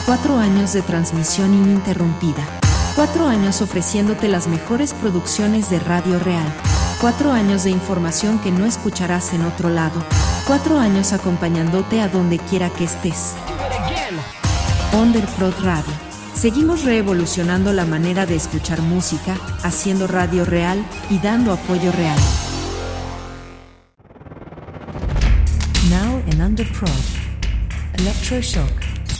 4 años de transmisión ininterrumpida. 4 años ofreciéndote las mejores producciones de Radio Real. 4 años de información que no escucharás en otro lado. 4 años acompañándote a donde quiera que estés. Underprod Radio. Seguimos reevolucionando la manera de escuchar música, haciendo radio real y dando apoyo real. Now in Underprod. Electroshock.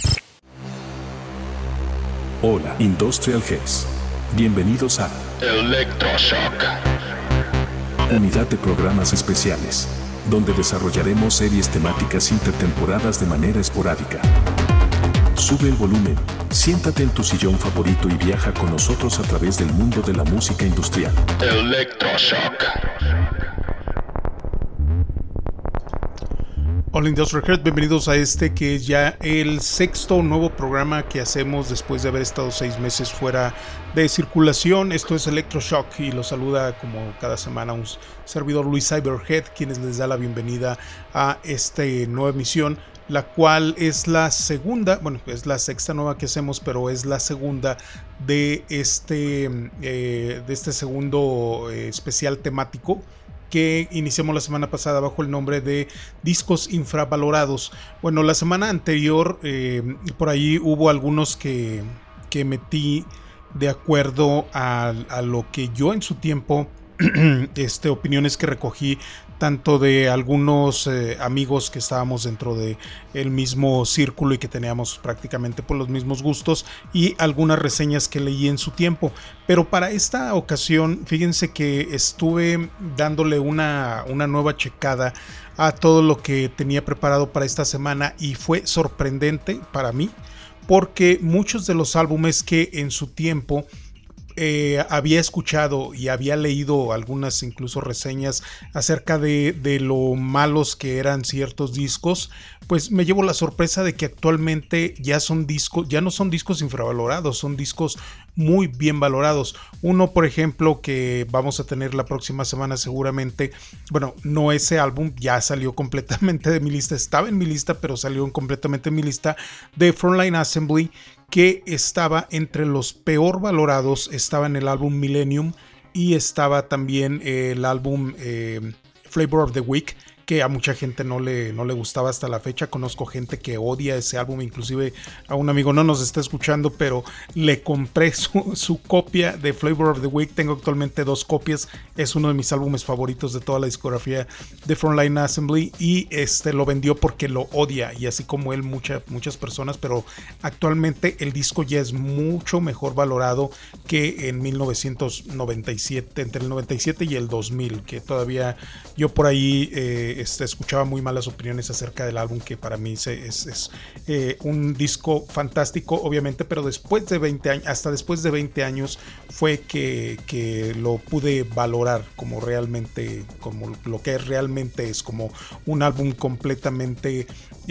Hola, Industrial Heads. Bienvenidos a Electroshock, unidad de programas especiales, donde desarrollaremos series temáticas intertemporadas de manera esporádica. Sube el volumen, siéntate en tu sillón favorito y viaja con nosotros a través del mundo de la música industrial. Electroshock. Hola Industrial Head, bienvenidos a este que es ya el sexto nuevo programa que hacemos después de haber estado 6 meses fuera de circulación. Esto es Electroshock y los saluda como cada semana un servidor Luis Cyberhead, quienes les da la bienvenida a esta nueva emisión, la cual es la segunda, bueno, es la sexta nueva que hacemos, pero es la segunda de este segundo especial temático que iniciamos la semana pasada bajo el nombre de Discos Infravalorados. Bueno, la semana anterior por ahí hubo algunos que metí de acuerdo a lo que yo en su tiempo, opiniones que recogí tanto de algunos amigos que estábamos dentro de el mismo círculo y que teníamos prácticamente por los mismos gustos, y algunas reseñas que leí en su tiempo. Pero para esta ocasión, fíjense que estuve dándole una nueva checada a todo lo que tenía preparado para esta semana y fue sorprendente para mí, porque muchos de los álbumes que en su tiempo había escuchado y había leído algunas incluso reseñas acerca de lo malos que eran ciertos discos, pues me llevo la sorpresa de que actualmente ya no son discos infravalorados, son discos muy bien valorados. Uno, por ejemplo, que vamos a tener la próxima semana seguramente, bueno, no ese álbum, ya salió completamente de mi lista, estaba en mi lista, pero salió completamente de mi lista, de Frontline Assembly, que estaba entre los peor valorados. Estaba en el álbum Millennium y estaba también el álbum Flavor of the Week, que a mucha gente no le gustaba hasta la fecha. Conozco gente que odia ese álbum, inclusive a un amigo, no nos está escuchando, pero le compré su copia de Flavor of the Week. Tengo actualmente 2 copias, es uno de mis álbumes favoritos de toda la discografía de Frontline Assembly, y lo vendió porque lo odia, y así como él muchas personas, pero actualmente el disco ya es mucho mejor valorado que en 1997, entre el 97 y el 2000, que todavía yo por ahí escuchaba muy malas opiniones acerca del álbum, que para mí es un disco fantástico, obviamente, pero después de 20 años, hasta después de 20 años fue que lo pude valorar como realmente, como lo que realmente es, como un álbum completamente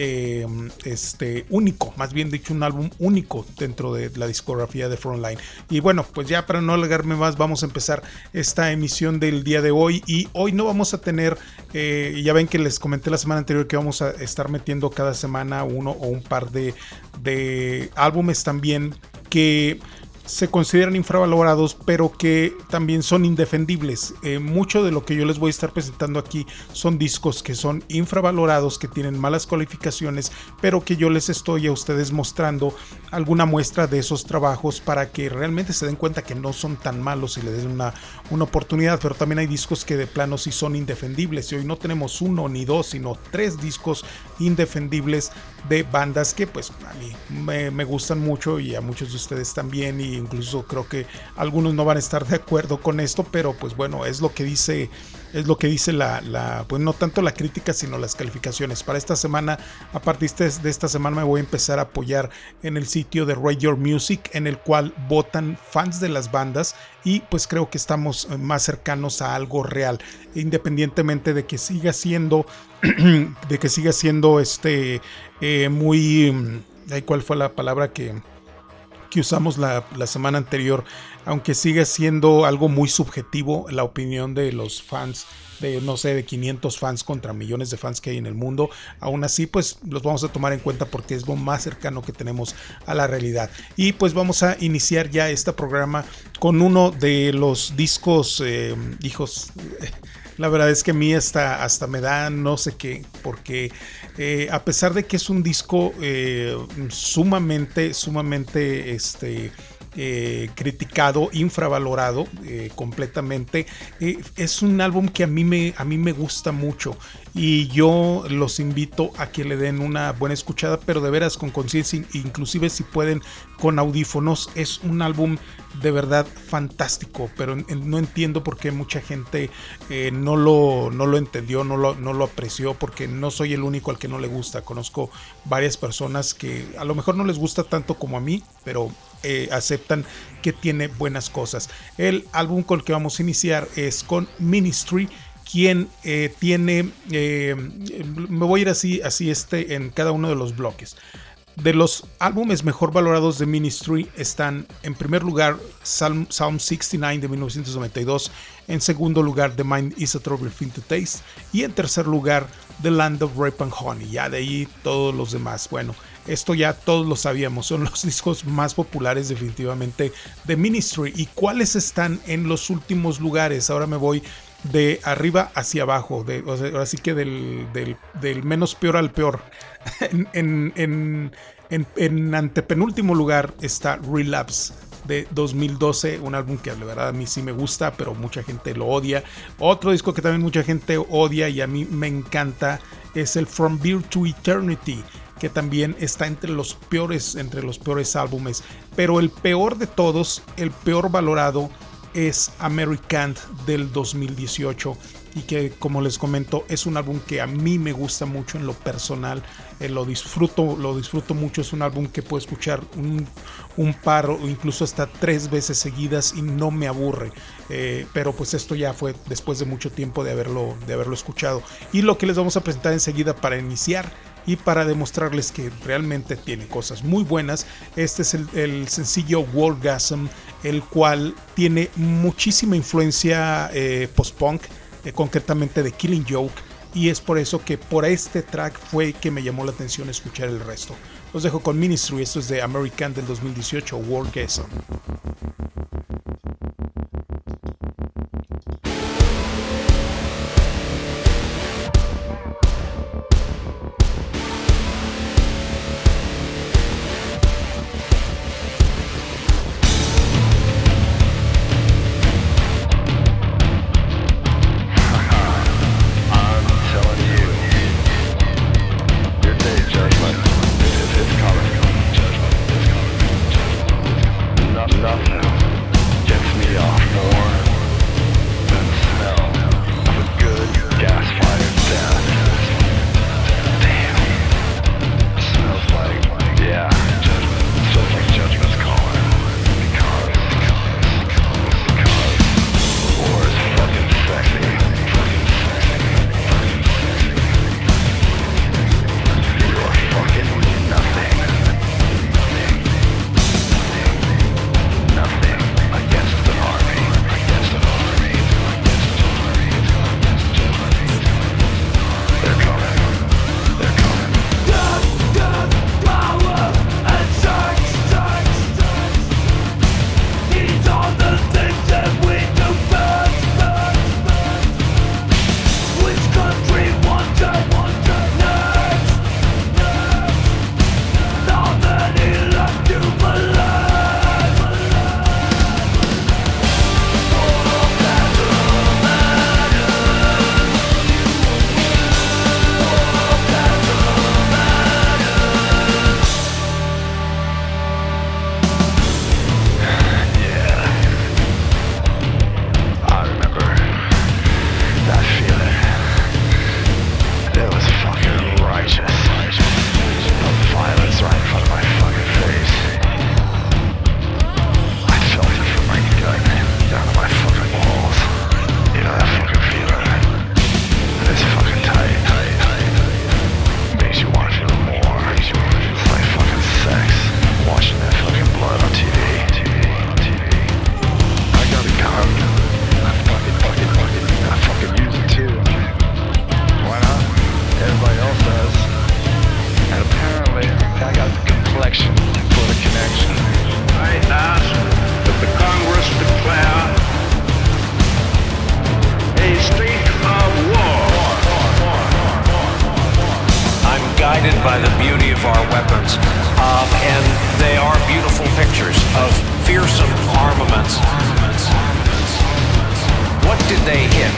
único, más bien dicho, un álbum único dentro de la discografía de Frontline. Y bueno, pues ya para no alargarme más, vamos a empezar esta emisión del día de hoy, y hoy no vamos a tener, ya ven que les comenté la semana anterior que vamos a estar metiendo cada semana uno o un par de álbumes también que se consideran infravalorados, pero que también son indefendibles. Mucho de lo que yo les voy a estar presentando aquí son discos que son infravalorados, que tienen malas calificaciones, pero que yo les estoy a ustedes mostrando alguna muestra de esos trabajos para que realmente se den cuenta que no son tan malos y le den una oportunidad. Pero también hay discos que de plano sí son indefendibles, y hoy no tenemos 1 ni 2, sino 3 discos indefendibles de bandas que pues a mí me gustan mucho, y a muchos de ustedes también, y incluso creo que algunos no van a estar de acuerdo con esto, pero pues bueno, es lo que dice pues no tanto la crítica, sino las calificaciones. Para esta semana, a partir de esta semana, me voy a empezar a apoyar en el sitio de Rate Your Music, en el cual votan fans de las bandas, y pues creo que estamos más cercanos a algo real, independientemente de que siga siendo muy, ¿cuál fue la palabra que que usamos la semana anterior, aunque sigue siendo algo muy subjetivo la opinión de los fans, de no sé, de 500 fans contra millones de fans que hay en el mundo. Aún así, pues los vamos a tomar en cuenta porque es lo más cercano que tenemos a la realidad. Y pues vamos a iniciar ya este programa con uno de los discos, la verdad es que a mí hasta me da no sé qué, porque a pesar de que es un disco sumamente criticado, infravalorado completamente, es un álbum que a mí me gusta mucho y yo los invito a que le den una buena escuchada, pero de veras con conciencia, inclusive si pueden con audífonos. Es un álbum de verdad fantástico, pero no entiendo por qué mucha gente no lo entendió, no lo apreció, porque no soy el único al que no le gusta. Conozco varias personas que a lo mejor no les gusta tanto como a mí, pero aceptan que tiene buenas cosas. El álbum con el que vamos a iniciar es con Ministry, quien tiene, me voy a ir así en cada uno de los bloques. De los álbumes mejor valorados de Ministry están en primer lugar Psalm 69 de 1992, en segundo lugar The Mind is a Terrible Thing to Taste y en tercer lugar The Land of Rape and Honey. Ya de ahí todos los demás, bueno, esto ya todos lo sabíamos, son los discos más populares definitivamente de Ministry. ¿Y cuáles están en los últimos lugares? Ahora me voy de arriba hacia abajo, ahora sí que del menos peor al peor. En antepenúltimo lugar está Relapse de 2012, un álbum que la verdad a mí sí me gusta, pero mucha gente lo odia. Otro disco que también mucha gente odia y a mí me encanta es el From Beer to Eternity, que también está entre los peores álbumes, pero el peor de todos, el peor valorado, es American del 2018, y que, como les comento, es un álbum que a mí me gusta mucho en lo personal, lo disfruto mucho. Es un álbum que puedo escuchar un par o incluso hasta 3 veces seguidas y no me aburre, pero pues esto ya fue después de mucho tiempo de haberlo escuchado. Y lo que les vamos a presentar enseguida para iniciar y para demostrarles que realmente tiene cosas muy buenas, este es el sencillo Worldgasm, el cual tiene muchísima influencia post-punk, concretamente de Killing Joke, y es por eso que por este track fue que me llamó la atención escuchar el resto. Los dejo con Ministry, esto es de American del 2018, Worldgasm. Nothing of fearsome armaments. What did they hit?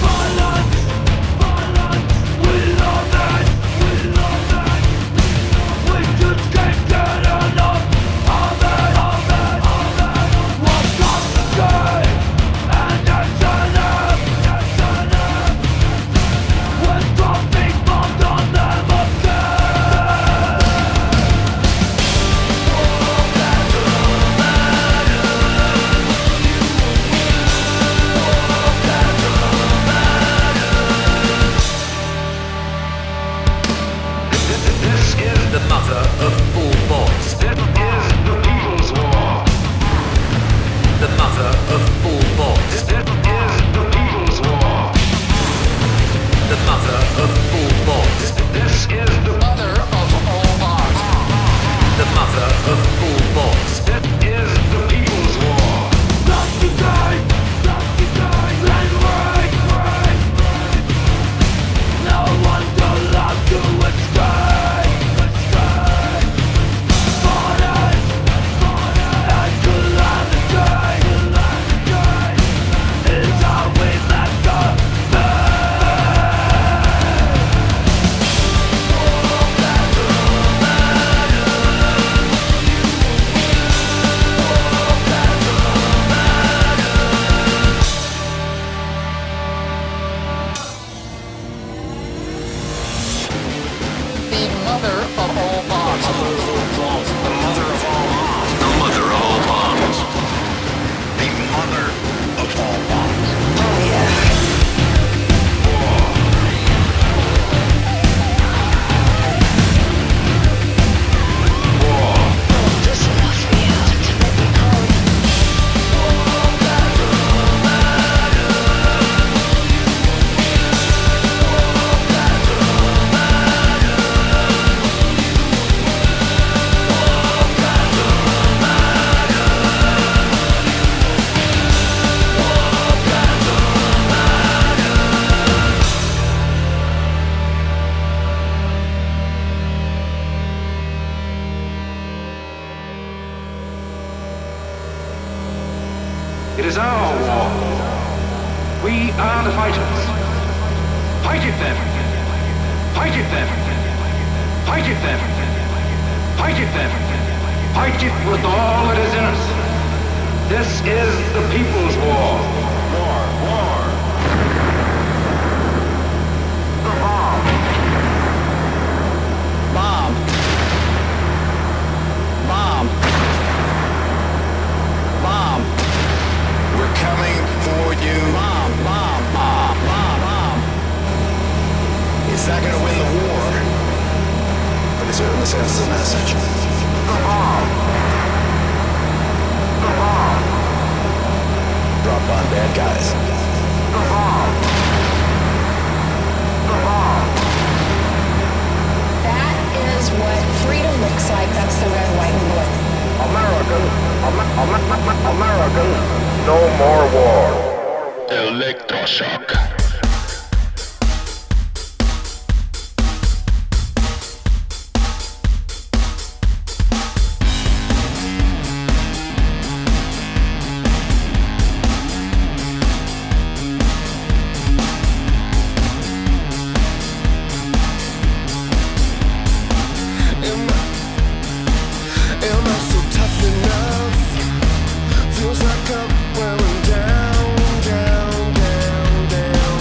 It is our war. We are the fighters. Fight it then. Fight it then. Fight it then. Fight it then. Fight it with all that is in us. This is the people's war. War. The bomb. Bomb. Bomb. Bomb. We're coming for you. Bomb. Bomb. Bomb. Bomb. Bomb. It's not gonna win the war, but it certainly sends a message. The bomb. The bomb. Drop on bad guys. The bomb. The bomb. That is what freedom looks like. That's the red, white, and blue. American, no more war. Electroshock. Feels like I'm wearing down, down, down, down.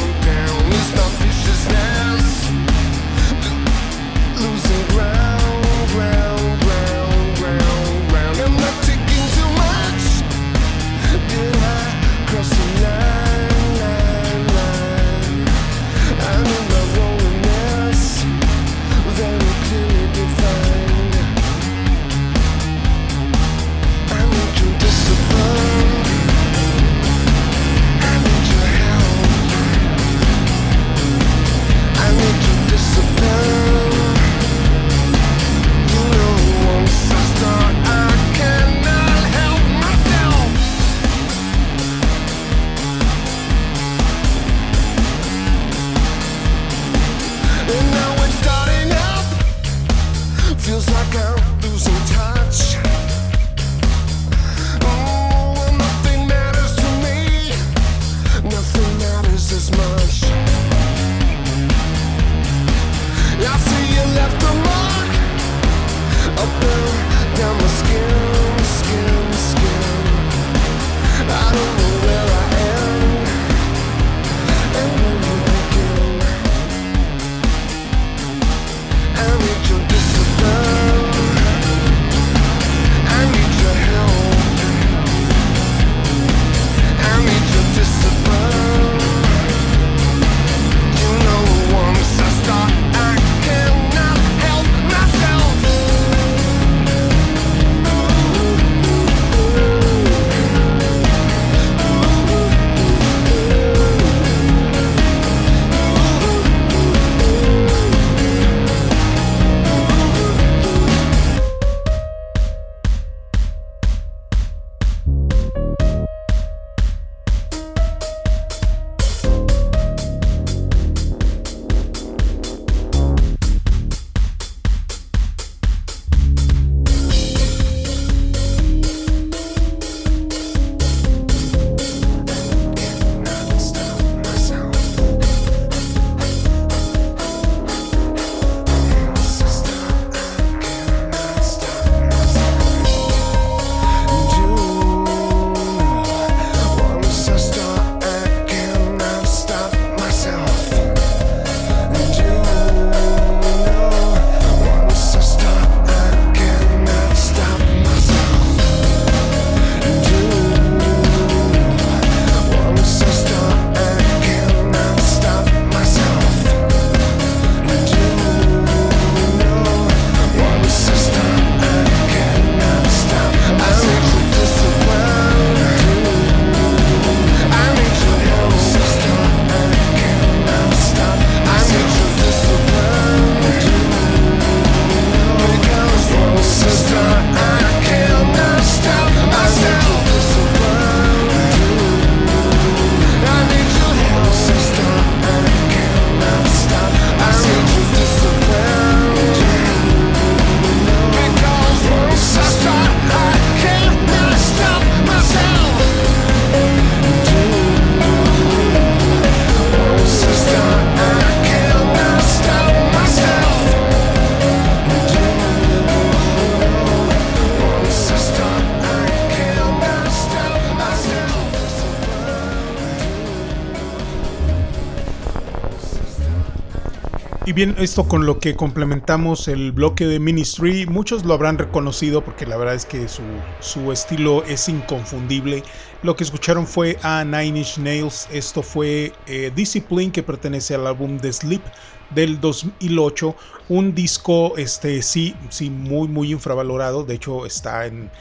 Y bien, esto con lo que complementamos el bloque de Ministry, muchos lo habrán reconocido porque la verdad es que su estilo es inconfundible. Lo que escucharon fue a Nine Inch Nails, esto fue Discipline, que pertenece al álbum The Sleep del 2008, un disco sí muy infravalorado, de hecho está en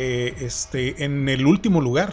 el último lugar,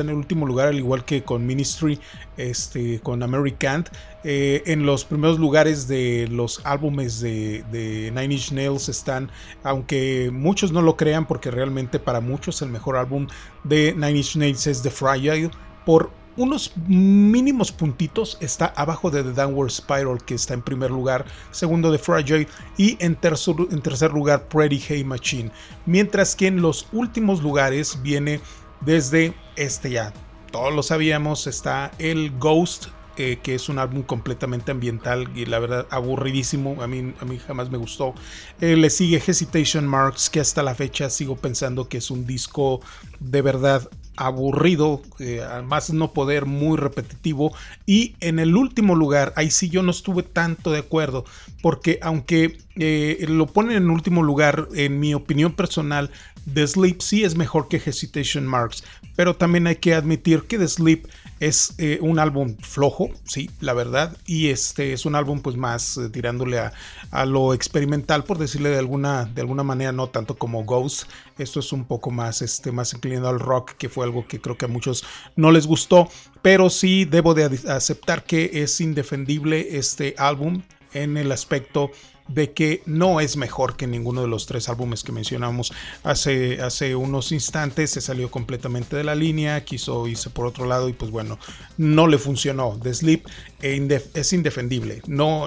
al igual que con Ministry, con American, en los primeros lugares de los álbumes de Nine Inch Nails están, aunque muchos no lo crean, porque realmente para muchos el mejor álbum de Nine Inch Nails es The Fragile, por unos mínimos puntitos está abajo de The Downward Spiral, que está en primer lugar, segundo The Fragile y en tercer lugar Pretty Hate Machine, mientras que en los últimos lugares viene desde ya todos lo sabíamos, está el Ghost, que es un álbum completamente ambiental y la verdad aburridísimo, a mí jamás me gustó. Le sigue Hesitation Marks, que hasta la fecha sigo pensando que es un disco de verdad aburrido, además no poder, muy repetitivo. Y en el último lugar, ahí sí yo no estuve tanto de acuerdo, porque aunque lo ponen en último lugar, en mi opinión personal, The Sleep sí es mejor que Hesitation Marks, pero también hay que admitir que The Sleep es un álbum flojo, sí, la verdad, y es un álbum pues más tirándole a lo experimental, por decirle de alguna manera, no tanto como Ghost. Esto es un poco más inclinado al rock, que fue algo que creo que a muchos no les gustó, pero sí debo de aceptar que es indefendible este álbum en el aspecto de que no es mejor que ninguno de los tres álbumes que mencionamos hace unos instantes. Se salió completamente de la línea, quiso irse por otro lado y pues bueno, no le funcionó. The Sleep es indefendible. No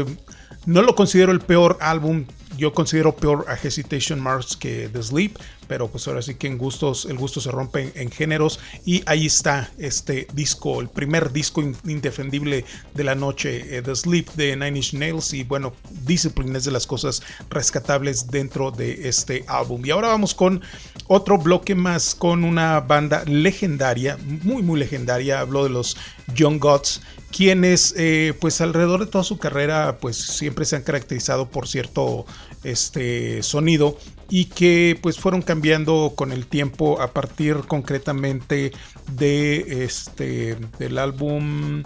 lo considero el peor álbum. Yo considero peor a Hesitation Marks que The Sleep, pero pues ahora sí que el gusto se rompe en géneros, y ahí está este disco, el primer disco indefendible de la noche, The Sleep de Nine Inch Nails, y bueno, Discipline es de las cosas rescatables dentro de este álbum. Y ahora vamos con otro bloque más, con una banda legendaria, muy legendaria. Hablo de los Young Gods, quienes pues alrededor de toda su carrera pues siempre se han caracterizado por cierto sonido, y que pues fueron cambiando con el tiempo a partir concretamente de del álbum.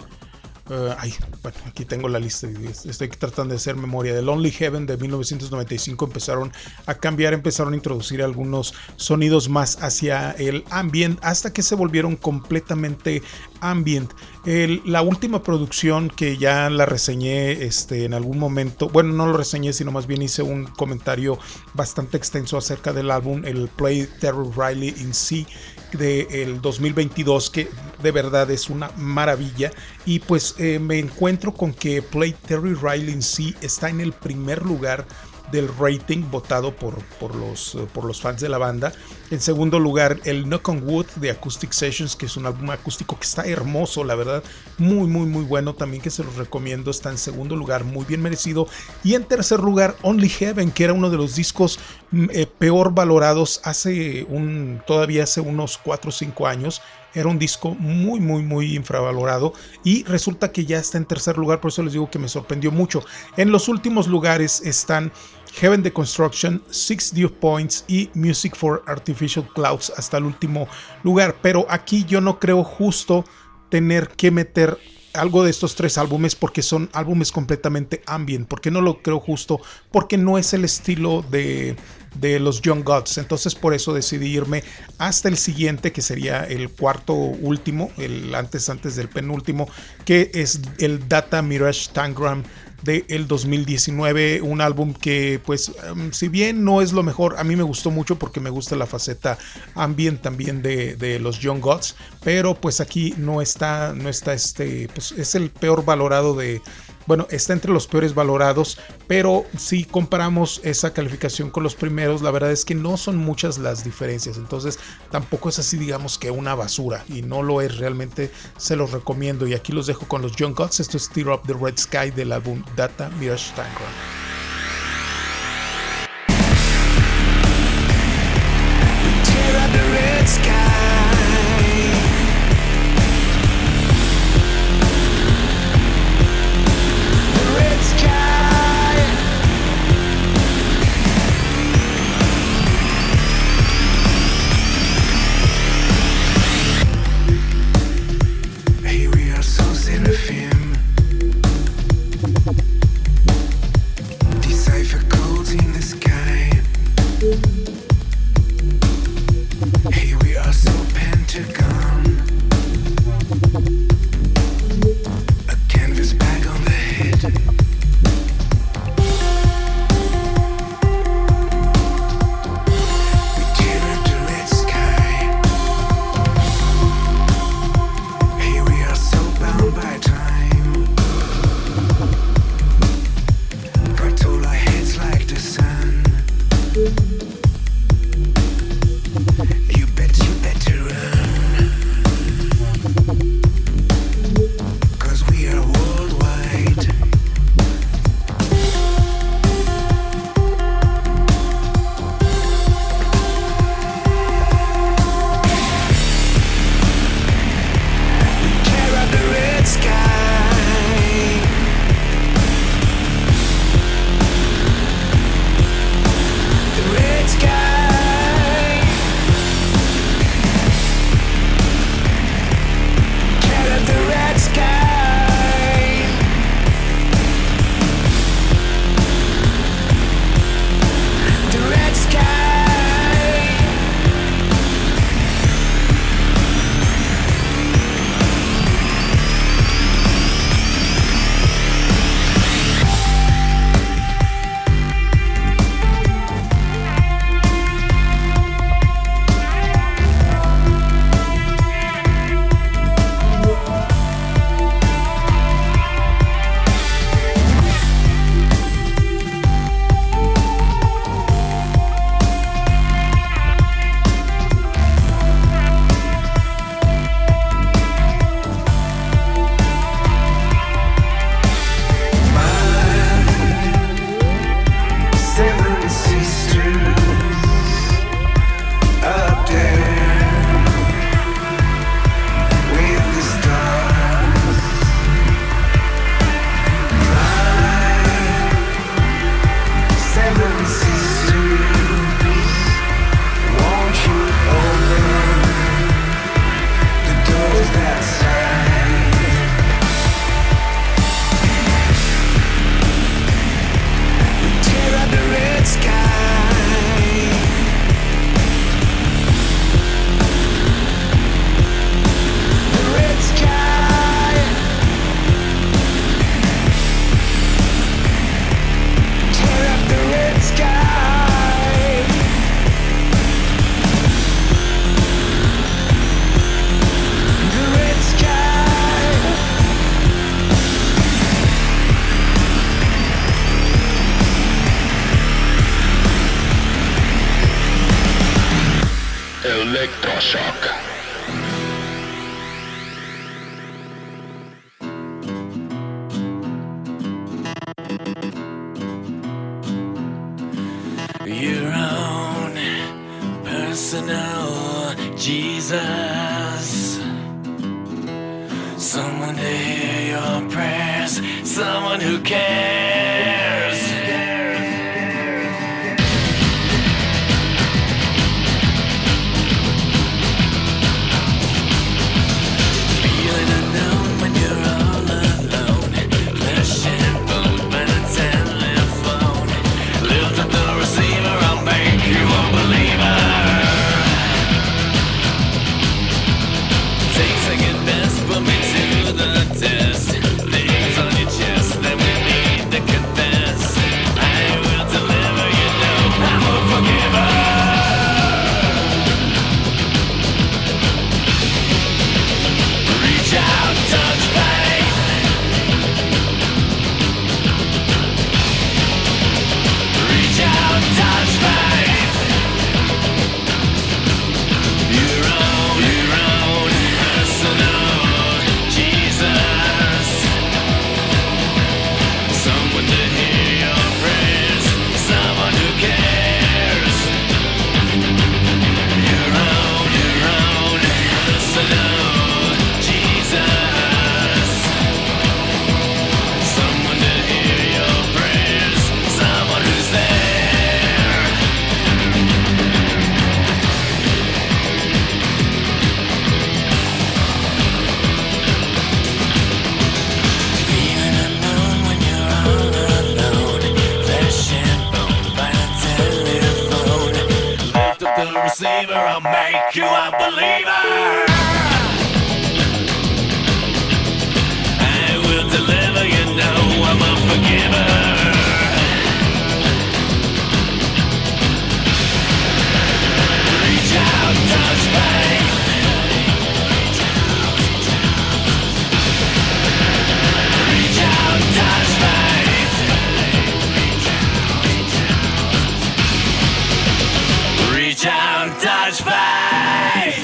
Bueno, aquí tengo la lista, estoy tratando de hacer memoria. De Lonely Heaven de 1995 empezaron a cambiar, empezaron a introducir algunos sonidos más hacia el ambient, hasta que se volvieron completamente ambient. La última producción, que ya la reseñé en algún momento, bueno, no lo reseñé, sino más bien hice un comentario bastante extenso acerca del álbum, el Play Terry Riley in C del 2022, que de verdad es una maravilla. Y pues me encuentro con que Play Terry Riley in C está en el primer lugar del rating votado por los fans de la banda. En segundo lugar, el Knock on Wood de Acoustic Sessions, que es un álbum acústico que está hermoso, la verdad, muy bueno también, que se los recomiendo. Está en segundo lugar, muy bien merecido. Y en tercer lugar, Only Heaven, que era uno de los discos peor valorados todavía hace unos 4 o 5 años. Era un disco muy infravalorado, y resulta que ya está en tercer lugar. Por eso les digo que me sorprendió mucho. En los últimos lugares están Heaven the Construction, Six Dew Points y Music for Artificial Clouds hasta el último lugar. Pero aquí yo no creo justo tener que meter algo de estos tres álbumes, porque son álbumes completamente ambient. Porque no lo creo justo, porque no es el estilo de los Young Gods. Entonces por eso decidí irme hasta el siguiente, que sería el cuarto último, el antes del penúltimo, que es el Data Mirage Tangram del 2019, un álbum que pues si bien no es lo mejor, a mí me gustó mucho porque me gusta la faceta ambient también de los Young Gods, pero pues aquí no está pues es el peor valorado está entre los peores valorados. Pero si comparamos esa calificación con los primeros, la verdad es que no son muchas las diferencias, entonces tampoco es así, digamos, que una basura, y no lo es realmente. Se los recomiendo, y aquí los dejo con los Young Gods. Esto es Tear Up the Red Sky del álbum Data Mirage Tangram. Tear up the red sky. The red sky. Electroshock. Your own personal Jesus. Someone to hear your prayers. Someone who cares. Feeling unknown when you're all alone. Flesh and bone by the telephone. Lift up the receiver, I'll make you a believer. Take second best, put me to the test. Things on your chest that we need to confess. I will deliver, you know I'm a forgiver. Reach out, touch faith. Reach out, touch faith. Your own personal Jesus. Someone to hear your prayers. Someone who cares. Your own personal Jesus. Someone to hear your prayers. Someone who's there. Feeling unknown when you're all alone. Flesh and bone by the telephone. Lift up the receiver, I'll make you a believer. I will deliver, you know I'm a forgiver. Reach out, touch faith. Reach out, touch faith. Reach out, touch faith.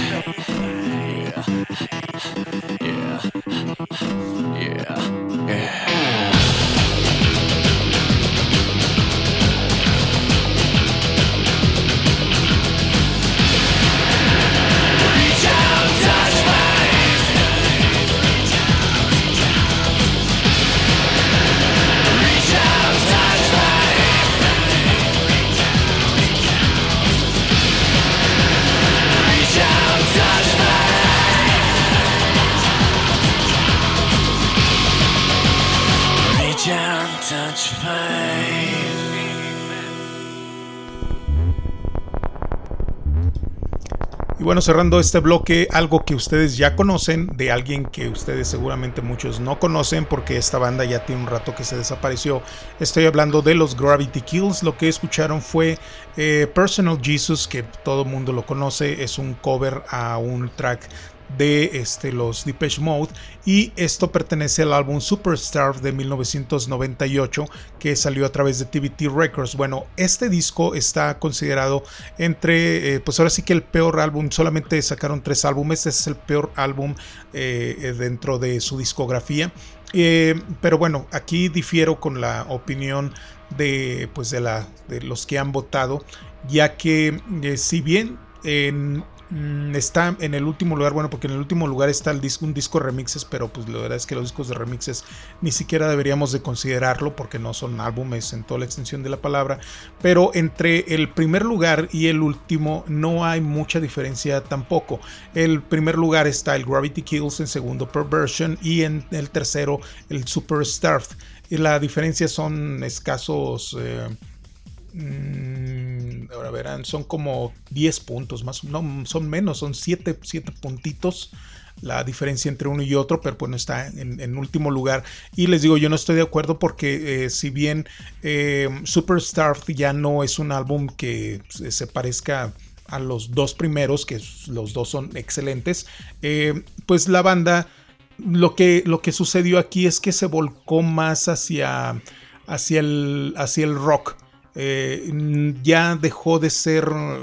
Yeah. Reach out, touch faith. Reach out, touch faith. Reach out, touch faith. Reach out, touch faith. Y bueno, cerrando este bloque, algo que ustedes ya conocen, de alguien que ustedes seguramente muchos no conocen, porque esta banda ya tiene un rato que se desapareció. Estoy hablando de los Gravity Kills. Lo que escucharon fue Personal Jesus, que todo el mundo lo conoce, es un cover a un track de los Depeche Mode, y esto pertenece al álbum Superstar de 1998 que salió a través de TVT Records. Bueno, este disco está considerado entre pues ahora sí que el peor álbum. Solamente sacaron 3 álbumes, este es el peor álbum dentro de su discografía, pero bueno, aquí difiero con la opinión de los que han votado, ya que si bien está en el último lugar, bueno, porque en el último lugar está un disco de remixes, pero pues la verdad es que los discos de remixes ni siquiera deberíamos de considerarlo porque no son álbumes en toda la extensión de la palabra. Pero entre el primer lugar y el último no hay mucha diferencia tampoco. El primer lugar está el Gravity Kills, en segundo Perversion y en el tercero el Superstarved. Y la diferencia son escasos ahora verán, son como 10 puntos más, no, son menos, son 7 puntitos la diferencia entre uno y otro, pero bueno, está en último lugar. Y les digo, yo no estoy de acuerdo porque si bien Superstarved ya no es un álbum que se parezca a los dos primeros, que los dos son excelentes, pues la banda, lo que sucedió aquí es que se volcó más hacia el rock. Ya dejó de ser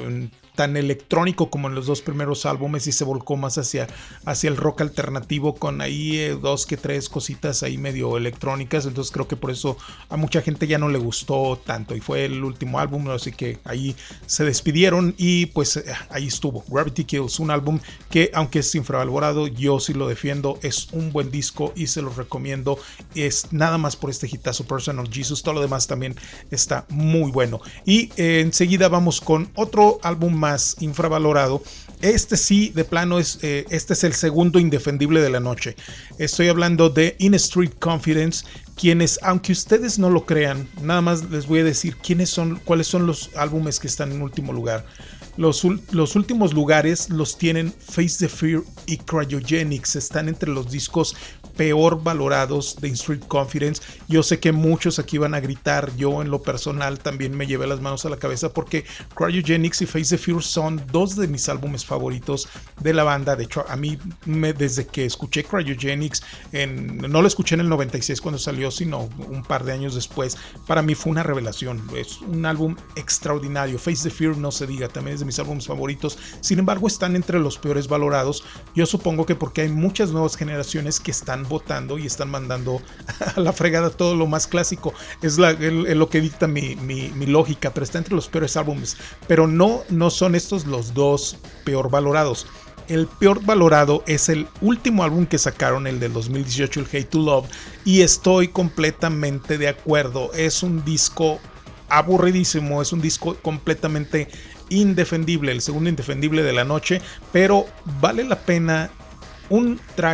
tan electrónico como en los dos primeros álbumes y se volcó más hacia el rock alternativo con ahí 2 que 3 cositas ahí medio electrónicas. Entonces creo que por eso a mucha gente ya no le gustó tanto y fue el último álbum, así que ahí se despidieron y pues ahí estuvo Gravity Kills, un álbum que aunque es infravalorado, yo sí lo defiendo, es un buen disco y se los recomiendo. Es nada más por este hitazo Personal Jesus, todo lo demás también está muy bueno. Y enseguida vamos con otro álbum más infravalorado. Este sí, de plano, este es el segundo indefendible de la noche. Estoy hablando de In Street Confidence, quienes, aunque ustedes no lo crean, nada más les voy a decir cuáles son los álbumes que están en último lugar. Los últimos lugares los tienen Face the Fear y Cryogenics. Están entre los discos peor valorados de In Street Confidence. Yo sé que muchos aquí van a gritar. Yo en lo personal también me llevé las manos a la cabeza porque Cryogenics y Face the Fear son dos de mis álbumes favoritos de la banda. De hecho, a mí desde que escuché Cryogenics, no lo escuché en el 96 cuando salió, sino un par de años después, para mí fue una revelación. Es un álbum extraordinario. Face the Fear no se diga, también es de mis álbumes favoritos. Sin embargo, están entre los peores valorados. Yo supongo que porque hay muchas nuevas generaciones que están votando y están mandando a la fregada todo lo más clásico. Es lo que dicta mi lógica, pero está entre los peores álbumes. Pero no son estos los dos peor valorados. El peor valorado es el último álbum que sacaron, el del 2018, el Hate to Love, y estoy completamente de acuerdo. Es un disco aburridísimo, es un disco completamente indefendible, el segundo indefendible de la noche, pero vale la pena un track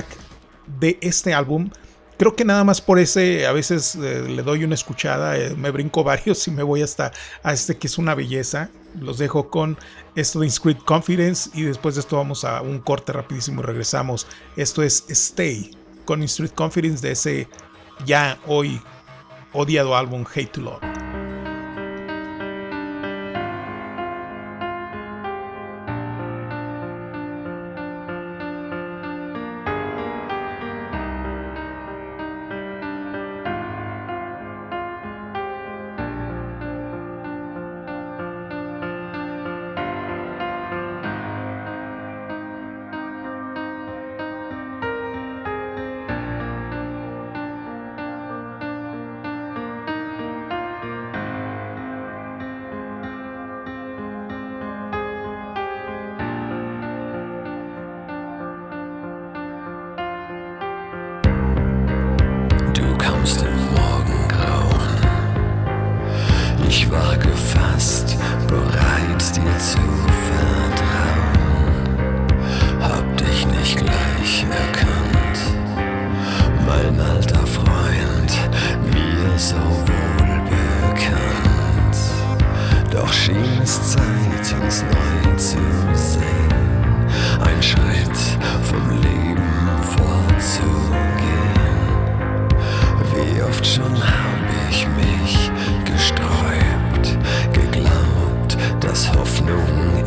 de este álbum. Creo que nada más por ese a veces le doy una escuchada, me brinco varios y me voy hasta a este que es una belleza. Los dejo con esto de In Street Confidence y después de esto vamos a un corte rapidísimo y regresamos. Esto es Stay con In Street Confidence de ese ya hoy odiado álbum Hate to Love. Hoffnung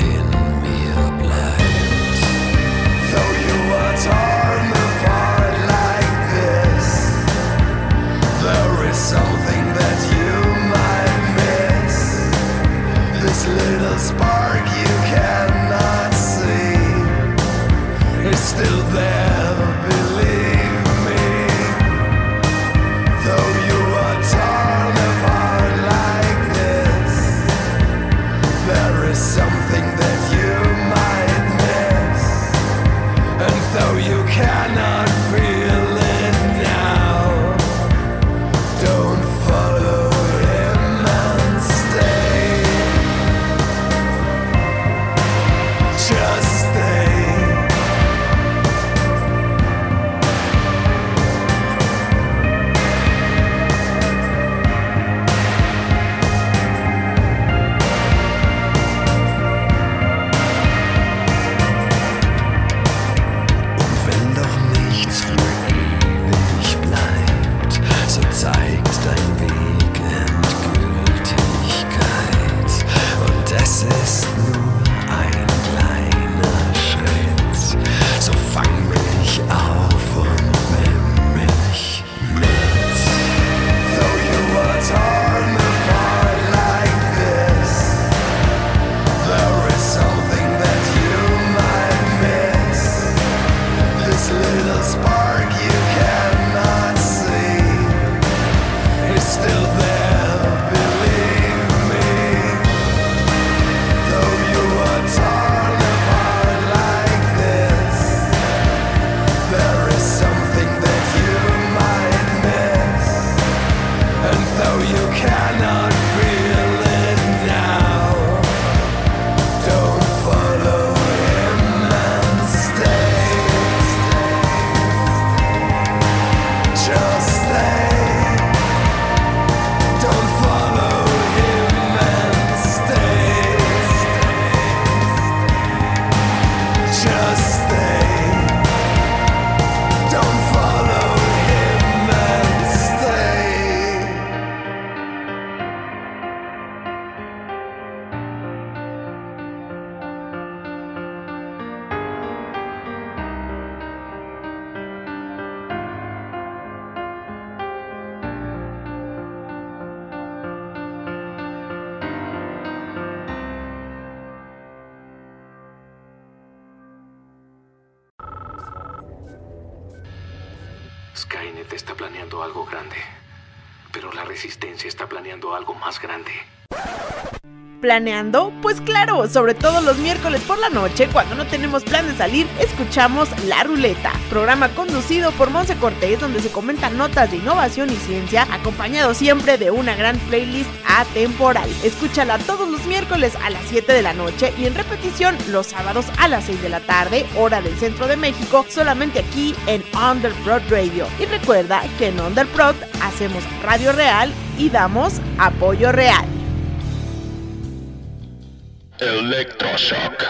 Skynet está planeando algo grande, pero la Resistencia está planeando algo más grande. ¿Planeando? Pues claro, sobre todo los miércoles por la noche, cuando no tenemos plan de salir, escuchamos La Ruleta, programa conducido por Monse Cortés, donde se comentan notas de innovación y ciencia, acompañado siempre de una gran playlist atemporal. Escúchala todos los miércoles a las 7 de la noche y en repetición los sábados a las 6 de la tarde, hora del centro de México, solamente aquí en Underprod Radio. Y recuerda que en Underprod hacemos radio real y damos apoyo real. Electroshock.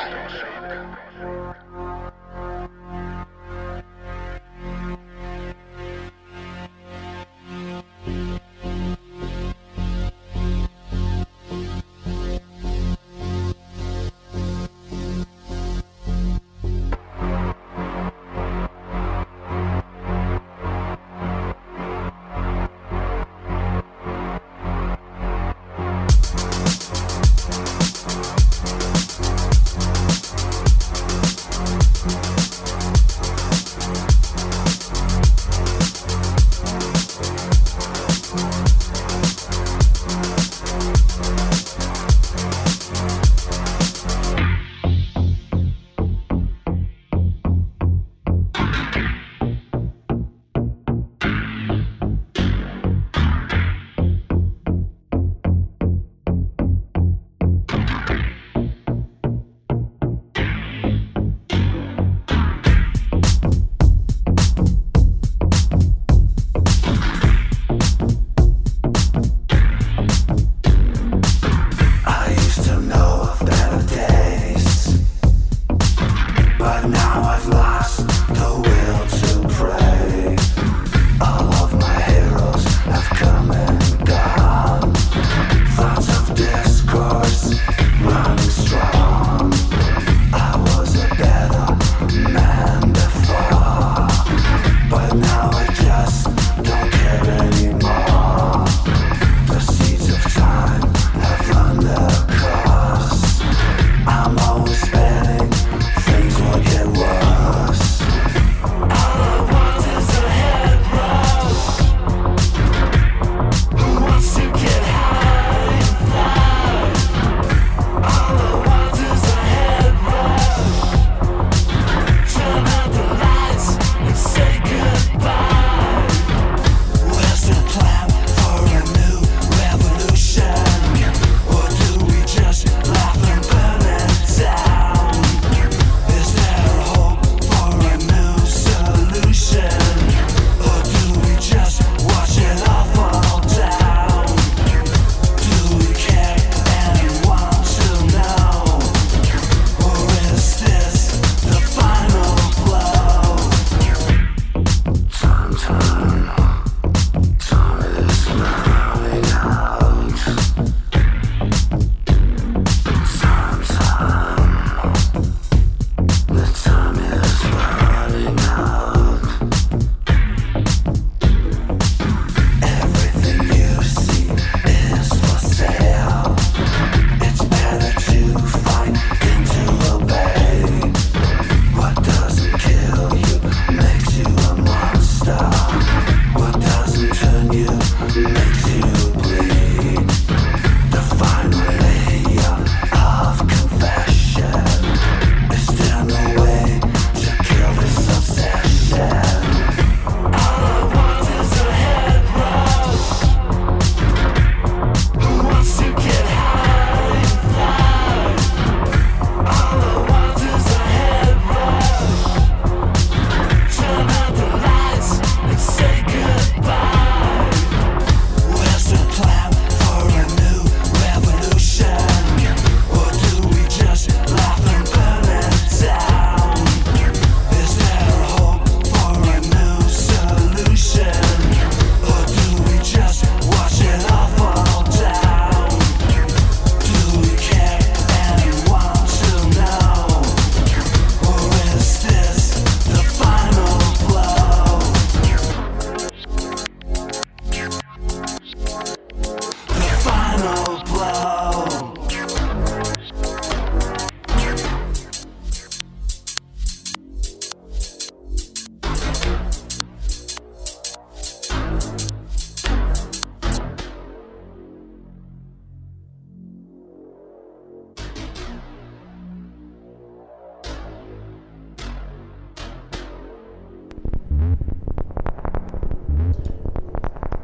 Things will get worse.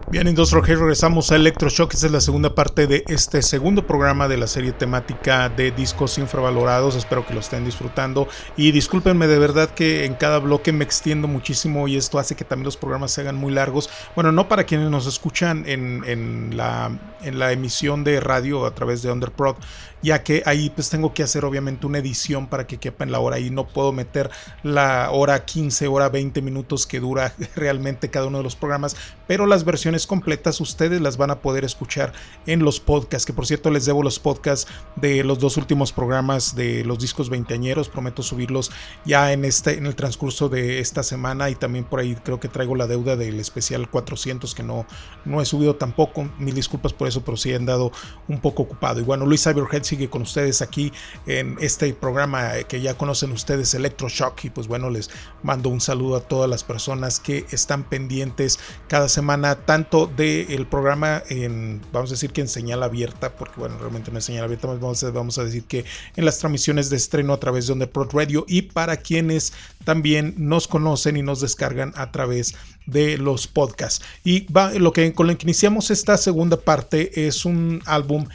Bien, Industrial Head, regresamos a Electroshock. Esta es la segunda parte de este segundo programa de la serie temática de discos infravalorados. Espero que lo estén disfrutando y discúlpenme de verdad que en cada bloque me extiendo muchísimo y esto hace que también los programas se hagan muy largos. Bueno, no para quienes nos escuchan en la emisión de radio a través de Underprod, ya que ahí pues tengo que hacer obviamente una edición para que quepa en la hora y no puedo meter la hora 15, hora 20 minutos que dura realmente cada uno de los programas, pero las versiones completas ustedes las van a poder escuchar en los podcasts, que por cierto les debo los podcasts de los dos últimos programas de los discos veinteañeros. Prometo subirlos ya en el transcurso de esta semana, y también por ahí creo que traigo la deuda del especial 400 que no he subido tampoco. Mil disculpas por eso, pero sí he andado un poco ocupado. Y bueno, Luis Cyberhead sigue con ustedes aquí en este programa que ya conocen ustedes, Electroshock, y pues bueno, les mando un saludo a todas las personas que están pendientes cada semana, tanto del programa vamos a decir que en señal abierta, porque bueno, realmente no es señal abierta, vamos a decir que en las transmisiones de estreno a través de Underprod Radio, y para quienes también nos conocen y nos descargan a través de los podcasts. Y con lo que iniciamos esta segunda parte es un álbum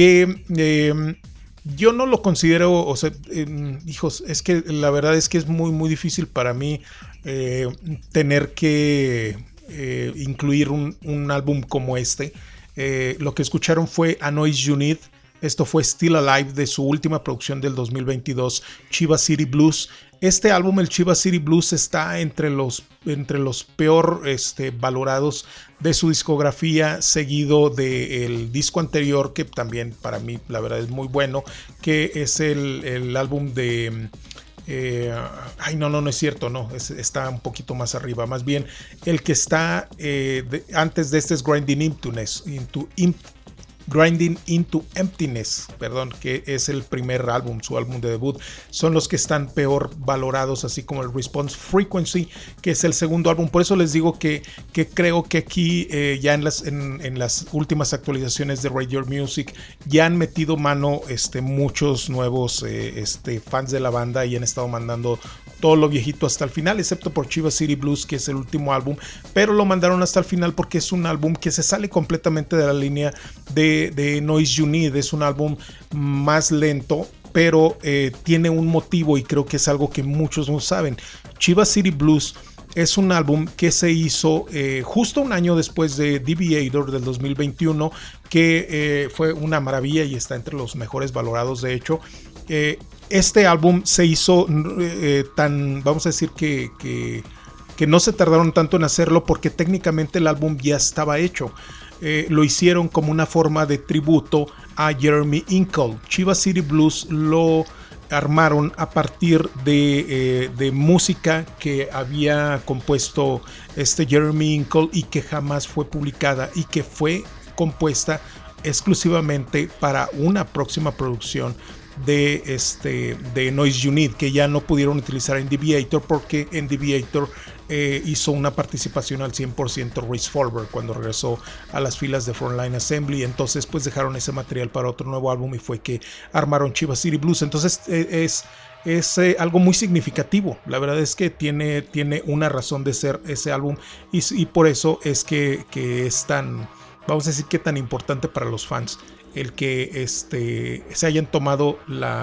que yo no lo considero, o sea, hijos, es que la verdad es que es muy muy difícil para mí tener que incluir un álbum como este. Lo que escucharon fue A Noise You Need. Esto fue Still Alive, de su última producción del 2022, Chiba City Blues. Este álbum, el Chiba City Blues, está entre los peor valorados de su discografía, seguido del disco anterior, que también para mí la verdad es muy bueno, que es el álbum de... no es cierto, no, está un poquito más arriba. Más bien, el que está antes de este es Grinding into Emptiness, perdón, que es el primer álbum, su álbum de debut. Son los que están peor valorados, así como el Response Frequency, que es el segundo álbum. Por eso les digo que creo que aquí ya en las últimas actualizaciones de Rate Your Music ya han metido mano muchos nuevos fans de la banda, y han estado mandando todo lo viejito hasta el final, excepto por Chiba City Blues, que es el último álbum, pero lo mandaron hasta el final porque es un álbum que se sale completamente de la línea de Noise You Need. Es un álbum más lento, pero tiene un motivo, y creo que es algo que muchos no saben. Chiba City Blues es un álbum que se hizo justo un año después de Deviator del 2021, que fue una maravilla y está entre los mejores valorados. De hecho, este álbum se hizo vamos a decir que no se tardaron tanto en hacerlo, porque técnicamente el álbum ya estaba hecho. Lo hicieron como una forma de tributo a Jeremy Inkle. Chiba City Blues lo armaron a partir de música que había compuesto Jeremy Inkle y que jamás fue publicada, y que fue compuesta exclusivamente para una próxima producción de Noise You Need, que ya no pudieron utilizar en Deviator, porque en Deviator hizo una participación al 100% Rhys Fulber cuando regresó a las filas de Frontline Assembly. Entonces pues dejaron ese material para otro nuevo álbum, y fue que armaron Chiba City Blues. Entonces es algo muy significativo. La verdad es que tiene una razón de ser ese álbum, y por eso es que es tan, vamos a decir, que tan importante para los fans el que se hayan tomado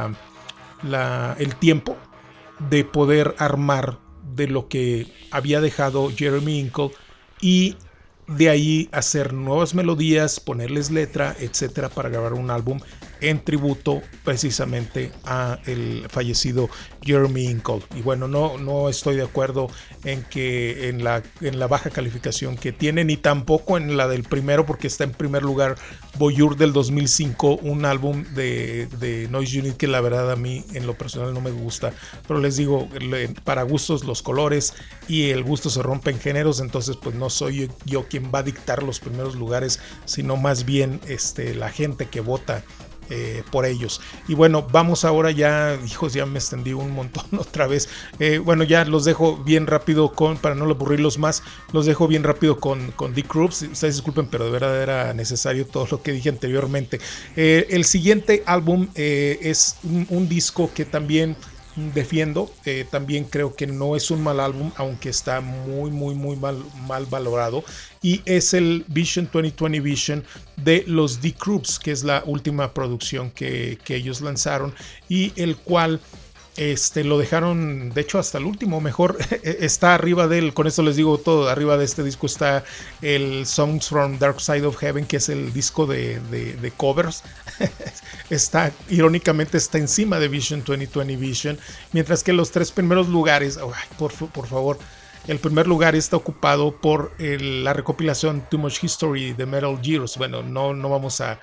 el tiempo de poder armar de lo que había dejado Jeremy Inkle, y de ahí hacer nuevas melodías, ponerles letra, etcétera, para grabar un álbum en tributo precisamente a el fallecido Jeremy Inkle. Y bueno, no estoy de acuerdo en que en la baja calificación que tiene, ni tampoco en la del primero, porque está en primer lugar Voyeur del 2005, un álbum de Noise Unit que la verdad a mí en lo personal no me gusta, pero les digo, para gustos los colores, y el gusto se rompe en géneros. Entonces pues no soy yo quien va a dictar los primeros lugares, sino más bien la gente que vota por ellos. Y bueno, vamos ahora ya, hijos, ya me extendí un montón otra vez. Bueno, ya los dejo bien rápido para no aburrirlos más, los dejo bien rápido con Dick Croops. Ustedes disculpen, pero de verdad era necesario todo lo que dije anteriormente. El siguiente álbum es un disco que también defiendo. También creo que no es un mal álbum, aunque está muy mal valorado, y es el Vision 2020 Vision de los The Croods, que es la última producción que ellos lanzaron, y el cual lo dejaron, de hecho, hasta el último. Mejor está arriba de él, con esto les digo todo. Arriba de este disco está el Songs from Dark Side of Heaven, que es el disco de covers. Irónicamente está encima de Vision 2020 Vision, mientras que los 3 primeros lugares, por favor, el primer lugar está ocupado por la recopilación Too Much History de Metal Gears. Bueno, no vamos a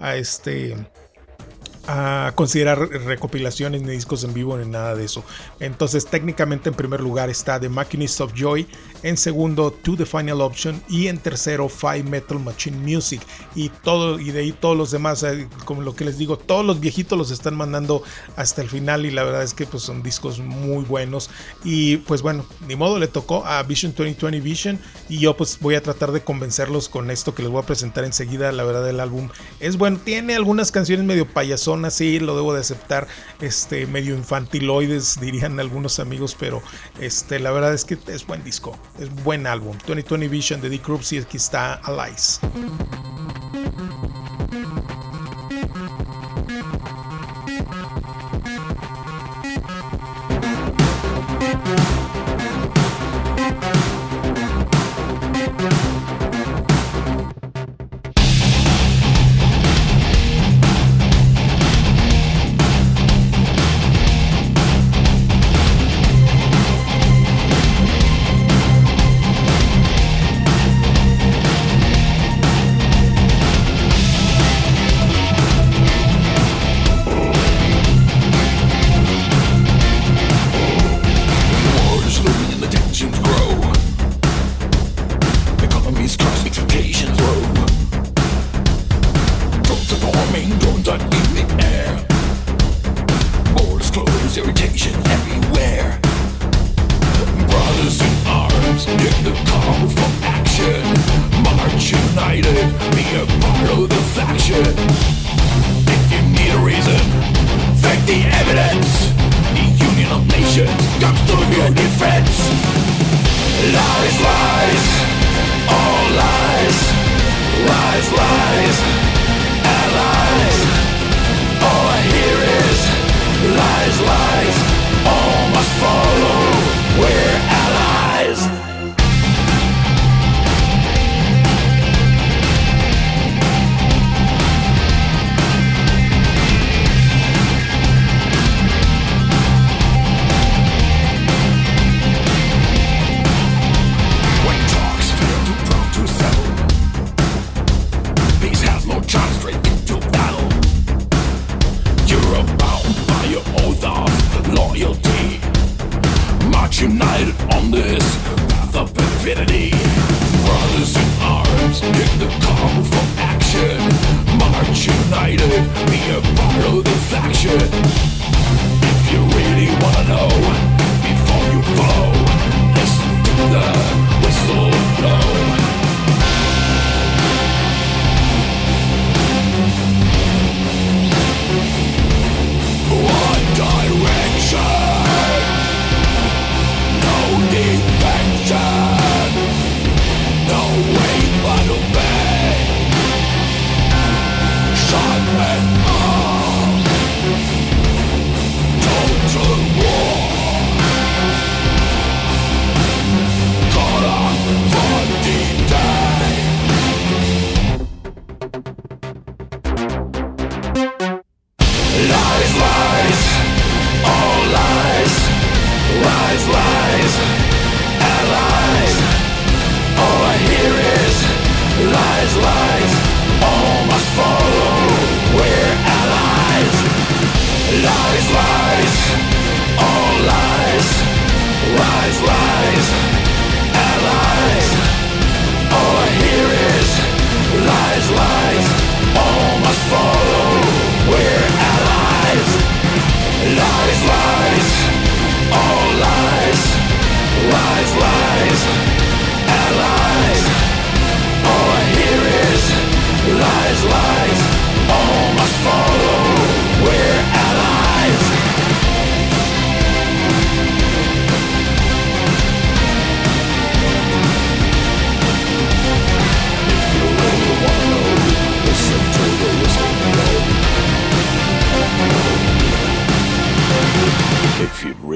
considerar recopilaciones ni discos en vivo ni nada de eso. Entonces, técnicamente en primer lugar está The Machinist of Joy, en segundo To The Final Option, y en tercero Five Metal Machine Music, y de ahí todos los demás, como lo que les digo, todos los viejitos los están mandando hasta el final, y la verdad es que pues son discos muy buenos. Y pues bueno, ni modo, le tocó a Vision 2020 Vision, y yo pues voy a tratar de convencerlos con esto que les voy a presentar enseguida. La verdad, el álbum es bueno, tiene algunas canciones medio payasonas, sí, lo debo de aceptar, medio infantiloides dirían algunos amigos, pero la verdad es que es buen disco, es buen álbum. 2020 Vision de The Croods, y aquí está Alice.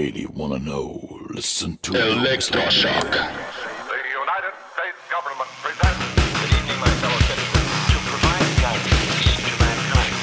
really wanna know, listen to Electroshock. The United States government presents. Good evening, my fellow citizens. To provide guidance to mankind.